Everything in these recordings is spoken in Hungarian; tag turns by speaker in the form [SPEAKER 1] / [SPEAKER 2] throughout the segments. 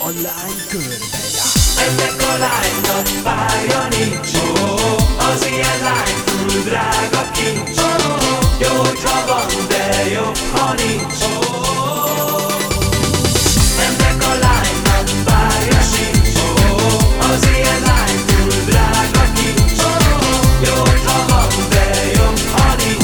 [SPEAKER 1] a lány körbe jár.
[SPEAKER 2] Ennek a lánynak párja nincs, az ilyen lány túl drága kincs. Jó, hogyha van, de jobb, ha nincs. Ennek a lánynak párja sincs, az ilyen lány túl drága kincs. Jó, hogyha van, de jobb, ha nincs.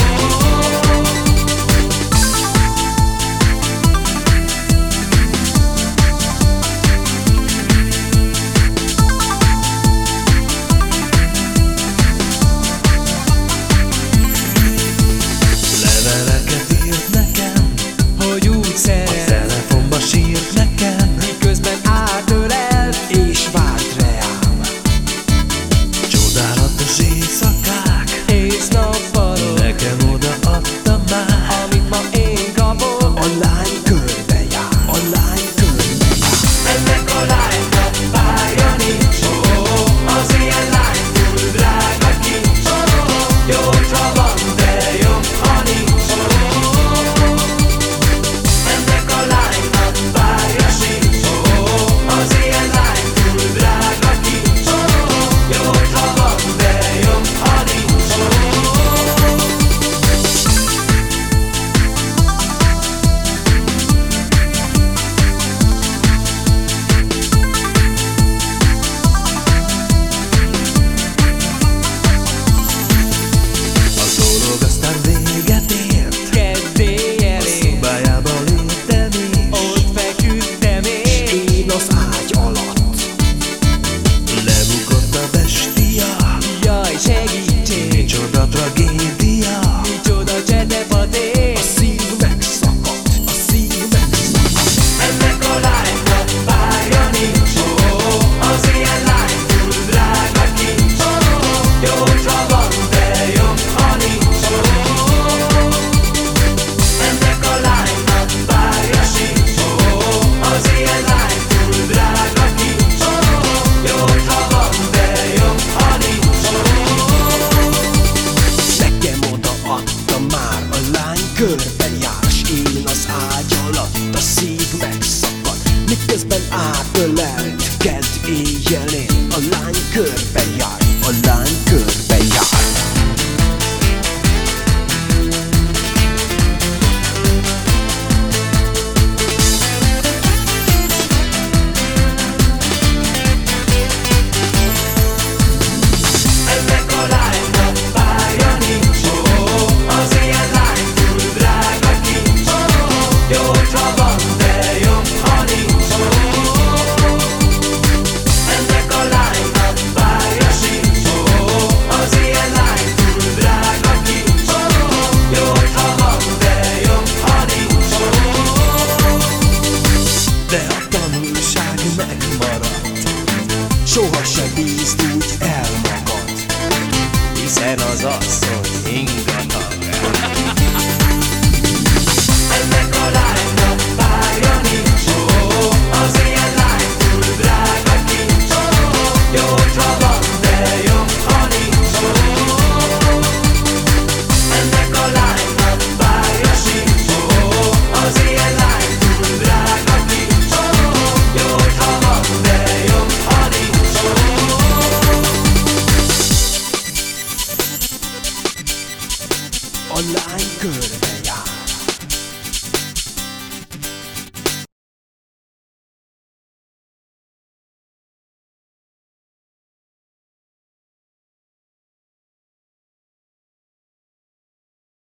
[SPEAKER 1] Sírt nekem, miközben átölelt és várt reám. Csodálatos éjszakák és nappalok, nekem odaadta már, amit ma én kapok. A lány körbe jár, a lány körbe jár.
[SPEAKER 2] Ennek a lánynak párja nincs, az ilyen lány túl drága kincs. Jó, hogyha van, de jobb, ha nincs. Ennek a lánynak párja sincs, az ilyen lány túl drága kincs. Jó, hogyha van, de jobb, ha nincs.
[SPEAKER 1] A dolog aztán véget ért, kedvély elé, a szobájába léptem és ott feküdtem én az ágy alatt. Lebukott a bestia, jaj segítség, micsoda tragédia, micsoda csetepaté. A szív megszakadt, a szív megszakadt.
[SPEAKER 2] Ennek a lánynak párja nincs, az ilyen lány túl drága kincs. Jó, hogyha van, de jobb, ha nincs. Ennek a lánynak párja sincs, az ilyen lány túl drága kincs. Jó, hogyha van, de jobb, ha nincs.
[SPEAKER 1] Nekem odaadta már, a lány körben jár, s én az ágy alatt, a szív megszakad, miközben átölelt, kedd éjjelén. A lány körben jár, a lány körben jár.
[SPEAKER 2] Ennek a lánynak párja nincs, az ilyen lány túl drága kincs. Jó, hogyha van,